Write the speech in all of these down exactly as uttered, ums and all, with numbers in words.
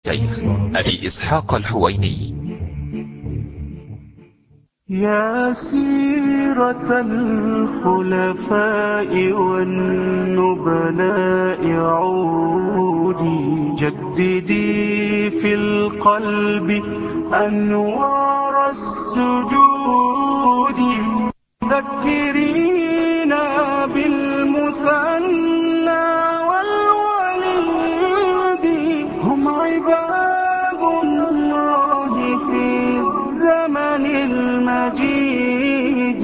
شيخ أبي إسحاق الحويني. يا سيرة الخلفاء والنبلاء عودي جددي في القلب أنوار السجود. ذكرينا بالمثنى والوليد هم عباد الله في الزمن المجيد.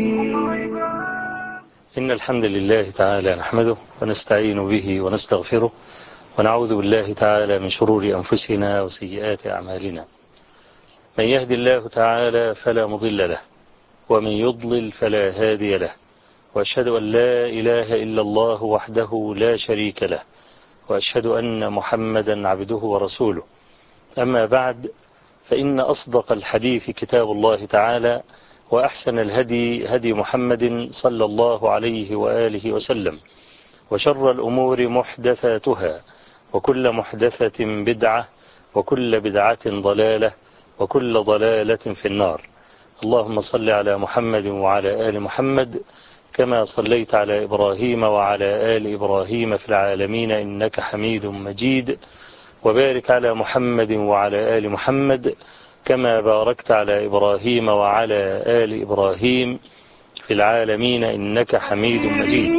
إن الحمد لله تعالى نحمده ونستعين به ونستغفره ونعوذ بالله تعالى من شرور أنفسنا وسيئات أعمالنا. من يهدي الله تعالى فلا مضل له ومن يضلل فلا هادي له، وأشهد أن لا إله إلا الله وحده لا شريك له، وأشهد أن محمدا عبده ورسوله. أما بعد، فإن أصدق الحديث كتاب الله تعالى، وأحسن الهدي هدي محمد صلى الله عليه وآله وسلم، وشر الأمور محدثاتها، وكل محدثة بدعة، وكل بدعة ضلالة، وكل ضلالة في النار. اللهم صل على محمد وعلى آل محمد كما صليت على إبراهيم وعلى آل إبراهيم في العالمين إنك حميد مجيد، وبارك على محمد وعلى آل محمد كما باركت على إبراهيم وعلى آل إبراهيم في العالمين إنك حميد مجيد.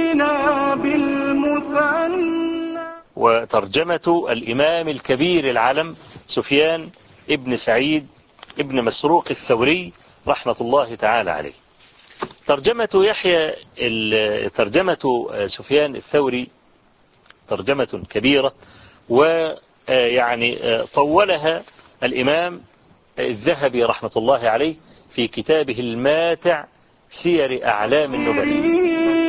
وترجمة الإمام الكبير العلم سفيان ابن سعيد ابن مسروق الثوري رحمة الله تعالى عليه. ترجمة يحيى ترجمة سفيان الثوري ترجمة كبيرة، ويعني طولها الإمام الذهبي رحمة الله عليه في كتابه الماتع سير أعلام النبلاء.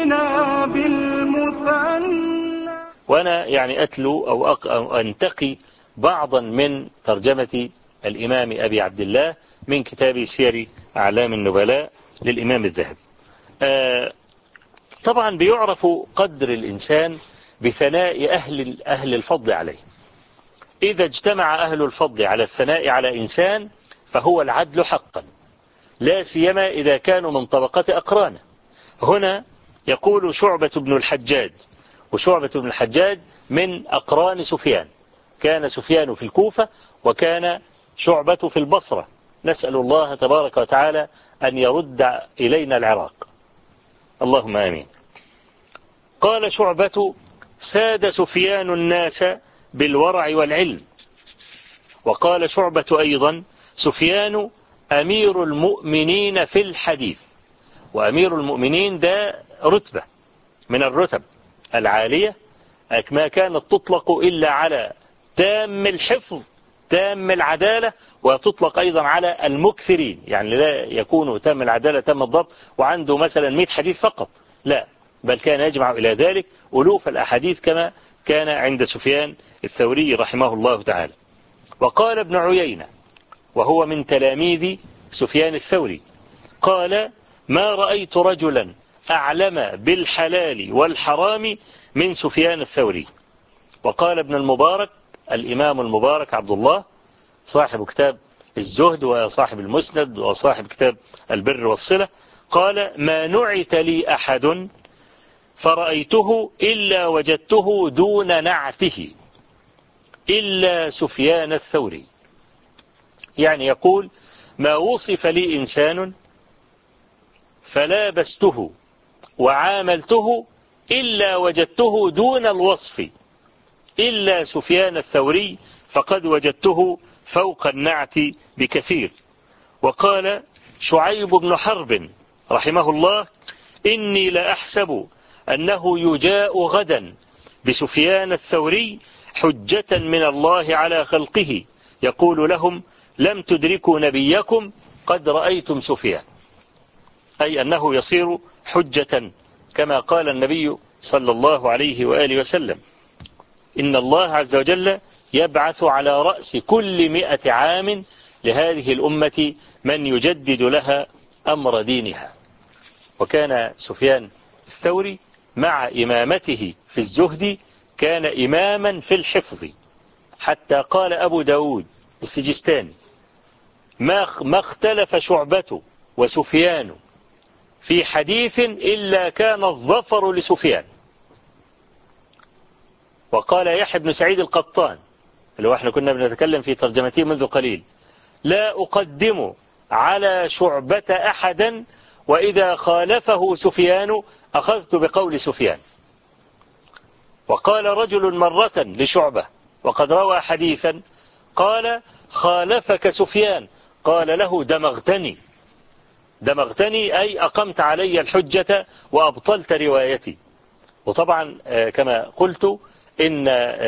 وأنا يعني أتلو أو, أو أنتقي بعضا من ترجمة الإمام أبي عبد الله من كتاب سير أعلام النبلاء للإمام الذهبي. آه طبعا بيعرف قدر الإنسان بثناء أهل, أهل الفضل عليه. إذا اجتمع أهل الفضل على الثناء على إنسان فهو العدل حقا، لا سيما إذا كانوا من طبقة أقرانه. هنا يقول شعبة بن الحجاج، وشعبة بن الحجاج من أقران سفيان، كان سفيان في الكوفة وكان شعبة في البصرة. نسأل الله تبارك وتعالى أن يرد إلينا العراق، اللهم آمين. قال شعبة: ساد سفيان الناس بالورع والعلم. وقال شعبة أيضا: سفيان أمير المؤمنين في الحديث. وأمير المؤمنين ده رتبة من الرتب العالية ما كانت تطلق إلا على تام الحفظ تام العدالة، وتطلق أيضا على المكثرين، يعني لا يكون تام العدالة تام الضبط وعنده مثلا مئة حديث فقط، لا، بل كان يجمع إلى ذلك ألوف الأحاديث كما كان عند سفيان الثوري رحمه الله تعالى. وقال ابن عيينة وهو من تلاميذ سفيان الثوري، قال: ما رأيت رجلا أعلم بالحلال والحرام من سفيان الثوري. وقال ابن المبارك، الإمام المبارك عبد الله صاحب كتاب الزهد وصاحب المسند وصاحب كتاب البر والصلة، قال: ما نعت لي أحد فرأيته إلا وجدته دون نعته إلا سفيان الثوري. يعني يقول: ما وصف لي إنسان فلابسته وعاملته إلا وجدته دون الوصف إلا سفيان الثوري، فقد وجدته فوق النعت بكثير. وقال شعيب بن حرب رحمه الله: إني لأحسب أنه يجاء غدا بسفيان الثوري حجة من الله على خلقه، يقول لهم: لم تدركوا نبيكم قد رأيتم سفيان، أي أنه يصير حجة كما قال النبي صلى الله عليه وآله وسلم: إن الله عز وجل يبعث على رأس كل مئة عام لهذه الأمة من يجدد لها أمر دينها. وكان سفيان الثوري مع إمامته في الزهد كان إماما في الحفظ، حتى قال أبو داود السجستاني ما ما اختلف شعبة وسفيان في حديث إلا كان الظفر لسفيان. وقال يحيى بن سعيد القطان اللي هو احنا كنا بنتكلم في ترجمته منذ قليل لا أقدم على شعبة أحدا وإذا خالفه سفيان أخذت بقول سفيان. وقال رجل مرة لشعبة وقد روى حديثا قال خالفك سفيان قال له دمغتني دمغتني أي أقمت علي الحجة وأبطلت روايتي. وطبعا كما قلت إن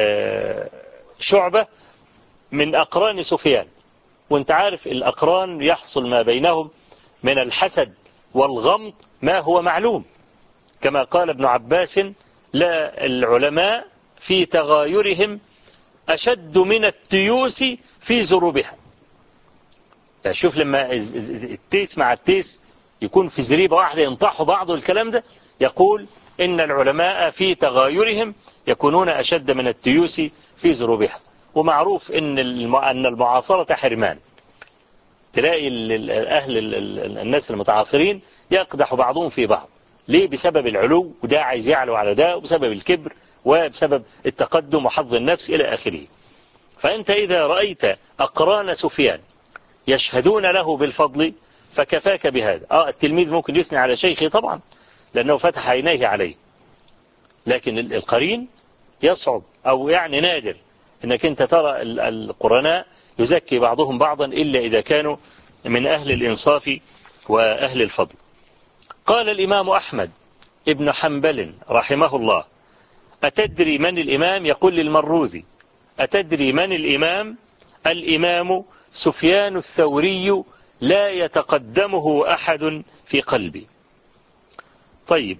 شعبة من أقران سفيان، وانت عارف الأقران يحصل ما بينهم من الحسد والغمط ما هو معلوم، كما قال ابن عباس لا العلماء في تغايرهم أشد من التيوس في زروبها. يعني شوف لما التيس مع التيس يكون في زريبة واحدة ينطحوا بعض الكلام ده، يقول إن العلماء في تغايرهم يكونون أشد من التيوس في زروبها. ومعروف إن أن المعاصرة حرمان، تلاقي أهل الناس المتعاصرين يقدح بعضهم في بعض. ليه؟ بسبب العلو، وده عايز يعلو على ده، وبسبب الكبر، وبسبب التقدم وحظ النفس إلى آخره. فأنت إذا رأيت أقران سفيان يشهدون له بالفضل فكفاك بهذا. آه التلميذ ممكن يثني على شيخه طبعا لأنه فتح عينيه عليه، لكن القرين يصعب أو يعني نادر أنك أنت ترى القرناء يزكي بعضهم بعضا إلا إذا كانوا من أهل الإنصاف وأهل الفضل. قال الإمام أحمد ابن حنبل رحمه الله أتدري من الإمام؟ يقول للمروذي أتدري من الإمام؟ الإمام سفيان الثوري لا يتقدمه أحد في قلبي. طيب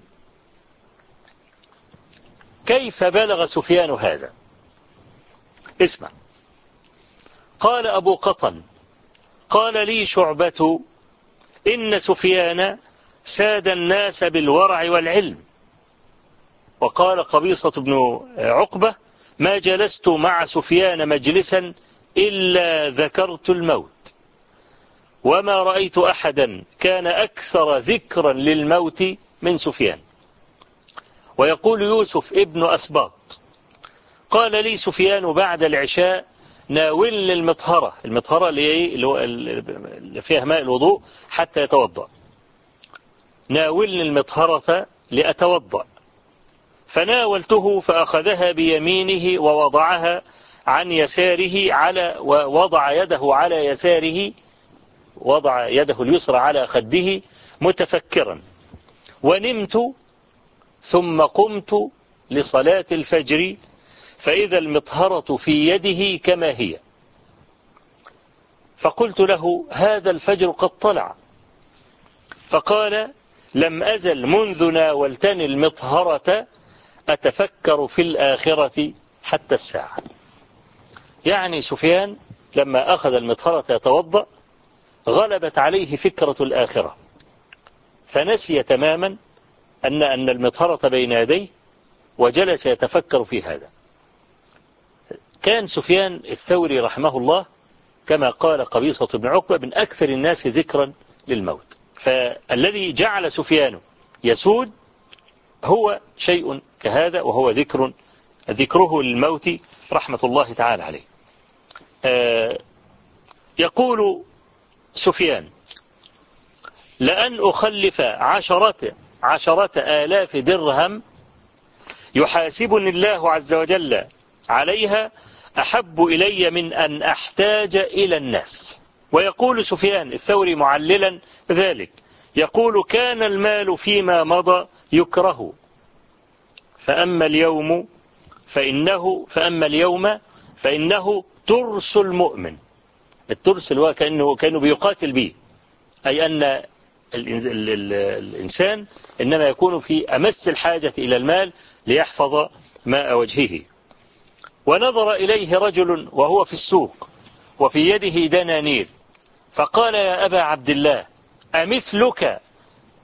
كيف بلغ سفيان هذا؟ اسمع. قال أبو قطن قال لي شعبة إن سفيان ساد الناس بالورع والعلم. وقال قبيصة بن عقبة ما جلست مع سفيان مجلسا إلا ذكرت الموت، وما رأيت أحدا كان أكثر ذكرا للموت من سفيان. ويقول يوسف ابن أسباط قال لي سفيان بعد العشاء ناولني المطهرة، المطهرة اللي فيها ماء الوضوء حتى يتوضأ، ناولني المطهرة لأتوضأ. فناولته فأخذها بيمينه ووضعها عن يساره على ووضع يده على يساره، وضع يده اليسرى على خده متفكرا. ونمت ثم قمت لصلاة الفجر فإذا المطهرة في يده كما هي. فقلت له هذا الفجر قد طلع. فقال لم أزل منذ ناولتني المطهرة أتفكر في الآخرة حتى الساعة. يعني سفيان لما أخذ المطهرة يتوضأ غلبت عليه فكرة الآخرة، فنسي تماما أن أن المطهرة بين يديه وجلس يتفكر في هذا. كان سفيان الثوري رحمه الله كما قال قبيصة بن عقبة من أكثر الناس ذكرا للموت. فالذي جعل سفيان يسود هو شيء كهذا، وهو ذكر ذكره للموت رحمة الله تعالى عليه. آه يقول سفيان لأن أخلف عشرة عشرة آلاف درهم يحاسبني الله عز وجل عليها أحب إلي من أن أحتاج إلى الناس. ويقول سفيان الثوري معللا ذلك يقول كان المال فيما مضى يكره، فأما اليوم فإنه فأما اليوم فإنه ترس المؤمن. الترس اللي هو كأنه, كأنه بيقاتل به، أي أن الإنسان إنما يكون في أمس الحاجة إلى المال ليحفظ ماء وجهه. ونظر إليه رجل وهو في السوق وفي يده دنانير فقال يا أبا عبد الله أمثلك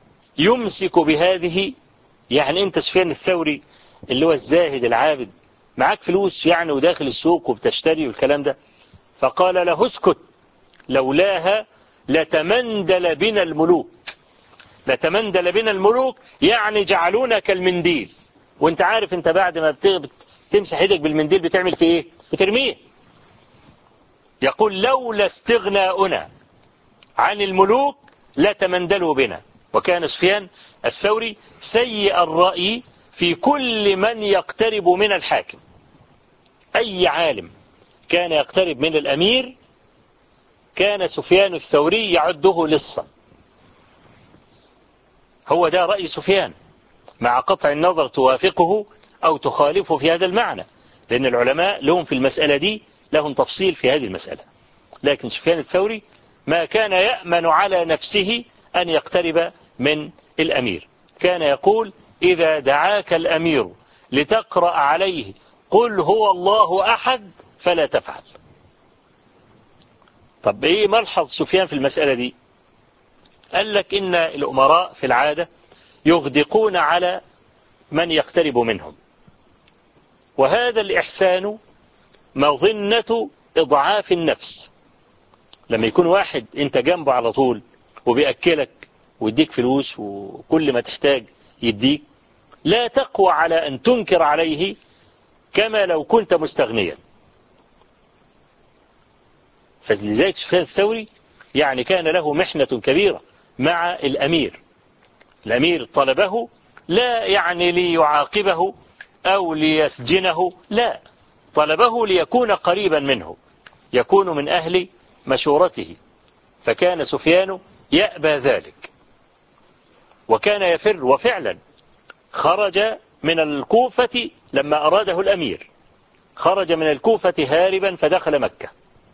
يمسك بهذه؟ يعني أنت سفيان الثوري اللي هو الزاهد العابد معاك فلوس يعني وداخل السوق وبتشتري والكلام ده. فقال له اسكت، لولاها لتمندل بنا الملوك. لتمندل بنا الملوك يعني جعلونا كالمنديل. وانت عارف انت بعد ما بتمسح ايدك بالمنديل بتعمل في ايه؟ بترميه. يقول لولا استغناؤنا عن الملوك لتمندلوا بنا. وكان سفيان الثوري سيء الرأي في كل من يقترب من الحاكم. أي عالم كان يقترب من الأمير كان سفيان الثوري يعده لصا. هو ده رأي سفيان، مع قطع النظر توافقه أو تخالفه في هذا المعنى، لأن العلماء لهم في المسألة دي لهم تفصيل في هذه المسألة. لكن سفيان الثوري ما كان يأمن على نفسه أن يقترب من الأمير. كان يقول إذا دعاك الأمير لتقرأ عليه قل هو الله أحد فلا تفعل. طب إيه ملحظ سفيان في المسألة دي؟ قال لك إن الأمراء في العادة يغدقون على من يقترب منهم، وهذا الإحسان مظنة إضعاف النفس. لما يكون واحد أنت جنبه على طول وبيأكلك ويديك فلوس وكل ما تحتاج يديك، لا تقوى على أن تنكر عليه كما لو كنت مستغنيا. فلذلك سفيان الثوري يعني كان له محنة كبيرة مع الأمير. الأمير طلبه لا يعني ليعاقبه أو ليسجنه، لا، طلبه ليكون قريبا منه، يكون من أهل مشورته. فكان سفيان يأبى ذلك وكان يفر، وفعلا خرج من الكوفة لما أراده الأمير، خرج من الكوفة هاربا فدخل مكة،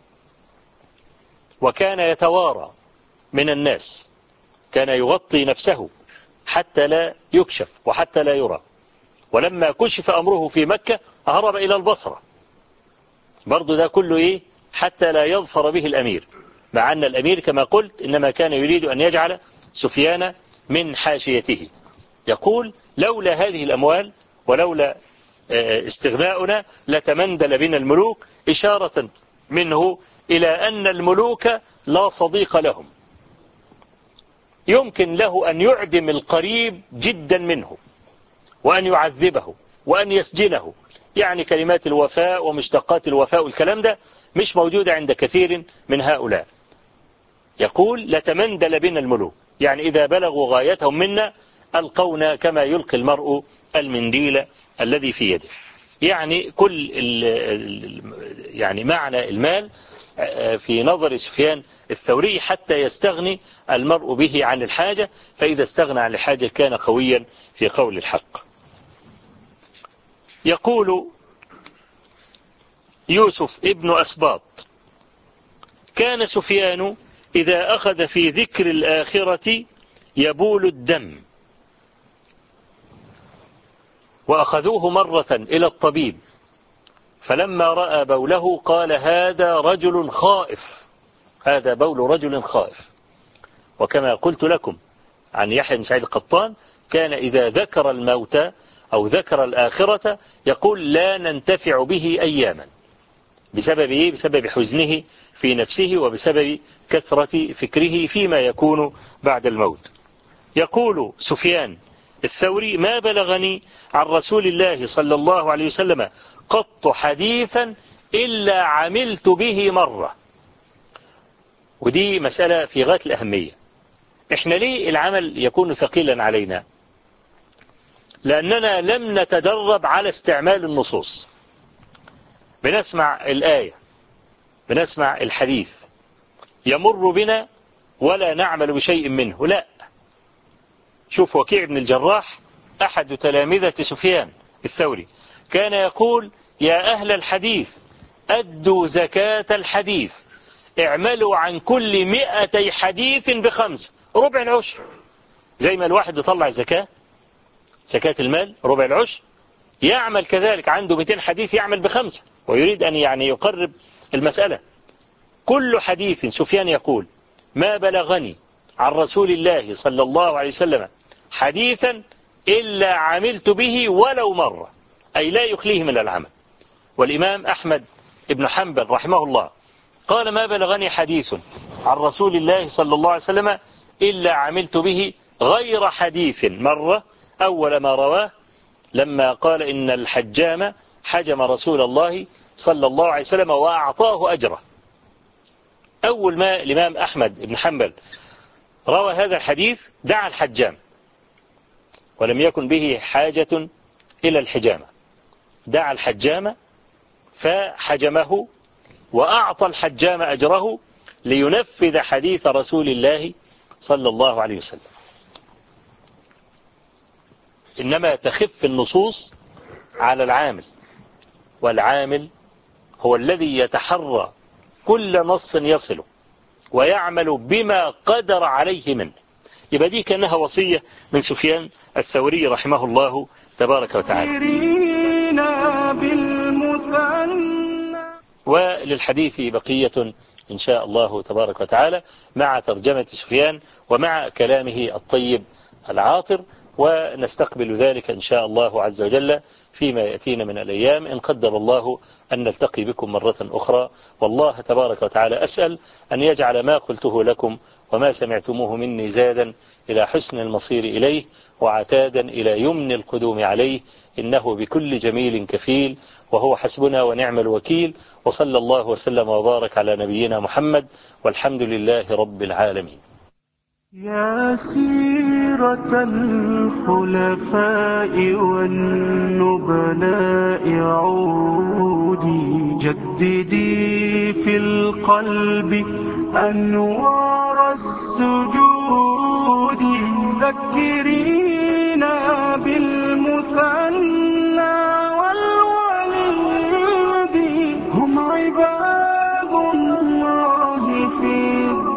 وكان يتوارى من الناس، كان يغطي نفسه حتى لا يكشف وحتى لا يرى. ولما كشف أمره في مكة هرب إلى البصرة، برضو ده كله إيه؟ حتى لا يظفر به الأمير، مع أن الأمير كما قلت إنما كان يريد أن يجعل سفيان من حاشيته. يقول لولا هذه الأموال ولولا استغناؤنا لتمندل بنا الملوك، إشارة منه إلى أن الملوك لا صديق لهم، يمكن له أن يعدم القريب جدا منه وأن يعذبه وأن يسجنه. يعني كلمات الوفاء ومشتقات الوفاء والكلام ده مش موجودة عند كثير من هؤلاء. يقول لتمندل بنا الملوك، يعني إذا بلغوا غايتهم منا ألقونا كما يلقي المرء المنديل الذي في يده. يعني كل يعني معنى المال في نظر سفيان الثوري حتى يستغني المرء به عن الحاجة، فإذا استغنى عن الحاجة كان قويا في قول الحق. يقول يوسف ابن أسباط كان سفيان إذا أخذ في ذكر الآخرة يبول الدم، وأخذوه مرة إلى الطبيب فلما رأى بوله قال هذا رجل خائف، هذا بول رجل خائف. وكما قلت لكم عن يحيى بن سعيد القطان كان إذا ذكر الموت أو ذكر الآخرة يقول لا ننتفع به أياما. بسبب إيه؟ بسبب حزنه في نفسه وبسبب كثرة فكره فيما يكون بعد الموت. يقول سفيان الثوري ما بلغني عن رسول الله صلى الله عليه وسلم قط حديثا إلا عملت به مرة. ودي مسألة في غاية الأهمية. إحنا ليه العمل يكون ثقيلا علينا؟ لأننا لم نتدرب على استعمال النصوص. بنسمع الآية، بنسمع الحديث، يمر بنا ولا نعمل بشيء منه. لا، شوف وكيع بن الجراح أحد تلامذة سفيان الثوري كان يقول يا أهل الحديث أدوا زكاة الحديث، اعملوا عن كل مئتي حديث بخمس، ربع العشر. زي ما الواحد يطلع زكاة زكاة المال ربع العشر، يعمل كذلك عنده مئتين حديث يعمل بخمسة، ويريد أن يعني يقرب المسألة. كل حديث سفيان يقول ما بلغني عن رسول الله صلى الله عليه وسلم حديثا إلا عملت به ولو مرة، أي لا يخليه من العمل. والإمام أحمد بن حنبل رحمه الله قال ما بلغني حديث عن رسول الله صلى الله عليه وسلم إلا عملت به غير حديث مرة أول ما رواه لما قال إن الحجام حجم رسول الله صلى الله عليه وسلم وأعطاه أجره. أول ما الإمام أحمد بن حنبل روى هذا الحديث دعا الحجام ولم يكن به حاجة إلى الحجامة، دعا الحجام فحجمه وأعطى الحجام أجره لينفذ حديث رسول الله صلى الله عليه وسلم. إنما تخف النصوص على العامل، والعامل هو الذي يتحرى كل نص يصله ويعمل بما قدر عليه منه. يبقى دي كأنها وصية من سفيان الثوري رحمه الله تبارك وتعالى. وللحديث بقية إن شاء الله تبارك وتعالى مع ترجمة سفيان ومع كلامه الطيب العاطر، ونستقبل ذلك إن شاء الله عز وجل فيما يأتينا من الأيام إن قدر الله أن نلتقي بكم مرة أخرى. والله تبارك وتعالى أسأل أن يجعل ما قلته لكم وما سمعتموه مني زادا إلى حسن المصير إليه وعتادا إلى يمن القدوم عليه، إنه بكل جميل كفيل وهو حسبنا ونعم الوكيل. وصلى الله وسلم وبارك على نبينا محمد والحمد لله رب العالمين. يا سيرة الخلفاء والنبلاء عودي جددي في القلب أنوار السجود، ذكرينا بالمثنى والوليد هم عباد الله في